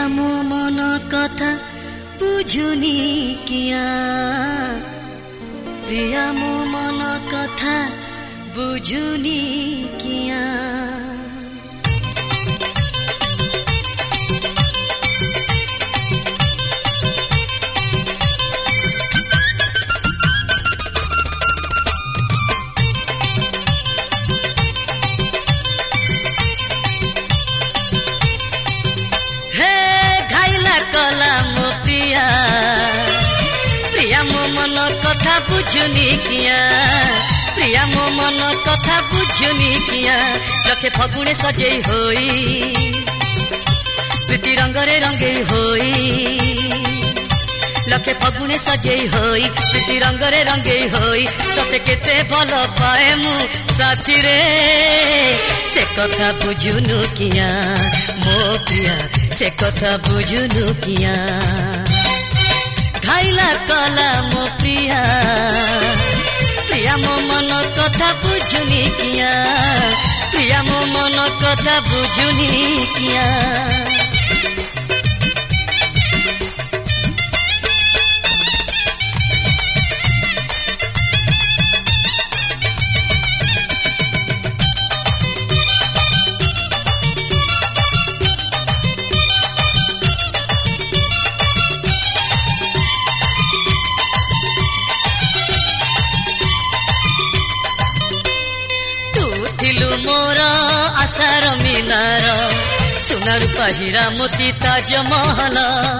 मो मन कथा बुझुनी किया प्रिया मो मन कथा बुझुनी किया कथा बुझुनी किया प्रिया मो मन कथा बुझुनी किया लखे फगुणे सजेई होई प्रीति रंगरे रंगेई होई लखे फगुणे सजेई होई प्रीति रंगरे रंगेई होई तते केते भल पाए मु साथी रे से कथा बुझुनु किया मो प्रिया से कथा बुझुनु किया घाइला कला मो प्रिया प्रिया मो मन कथा बुझुनी किया प्रिया मो मन कथा बुझुनी किया मोर आशार मीनार सुनार पाहिरा मोती ताजमहल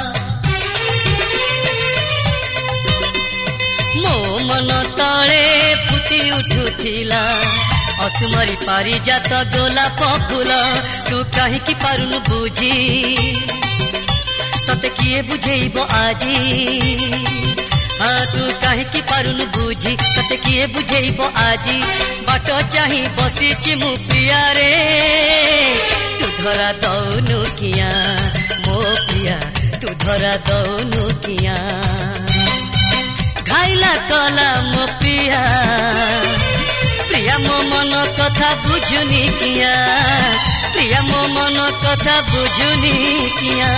मो मन तले फुटी उठुथिला असुमरी पारिजात गोलाप फूल तू कहीं पारुनु बुझी तते किए बुझेइब आजी हाँ तू कहीं पारुनु बुझी तते किए बुझेइब आजी बाट चाही बसीची मु प्रिया रे तू धरा दौनु किया मो प्रिया तू धरा दौनु किया घाइला कला मो प्रिया प्रिया मो मन कथा बुझुनी किया प्रिया मो मन कथा बुझुनी किया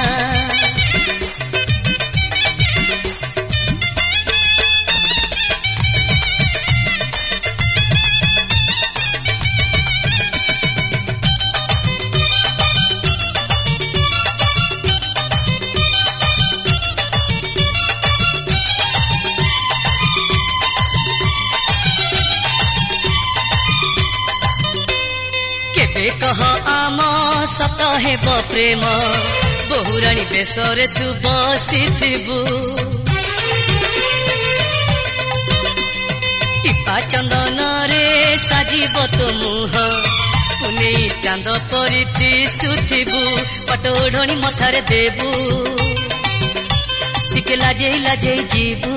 कह आम सत हेब प्रेम बहुराणी बेसरे तू बसिथिबु टीपा चंदन रे साजिब तो मुह पुने चांद परी दिशुथिबु पट ओढ़णी मथारे देबु टिके लाजेई लाजेई जीबु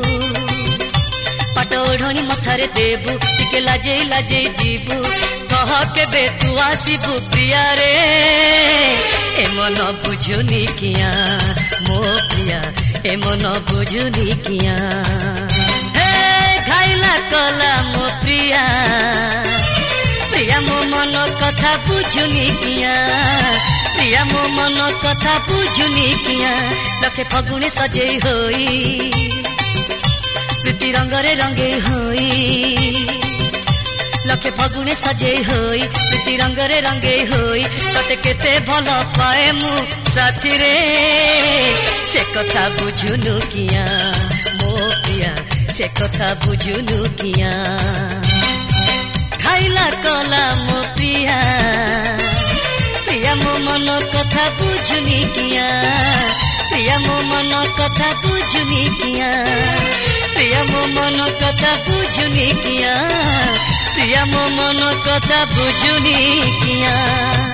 पट ओढ़णी मथारे देबु टिके लाजेई लाजेई जीबु कह केबे तू आसीबु प्रिया रे ए मन बुझुनी किया मो प्रिया ए मन बुझुनी किया हे घाइला कला मो प्रिया प्रिया मो मन कथा बुझुनी किया प्रिया मो मन कथा बुझुनी किया लखे फगुणे सजेई होई प्रीति रंगरे रंगेई होई लखे फगुणे सजेई होई प्रीति रंगरे रंगेई होई तते केते भल पाए मु साथी रे से कथा बुझुनु किया मो प्रिया से कथा बुझुनु किया घाइला कला मो प्रिया प्रिया मो मन कथा बुझुनी किया प्रिया मो मन कथा बुझुनी किया प्रिया मो मन कथा बुझुनी किया प्रिया मो मन कथा बुझुनी किया।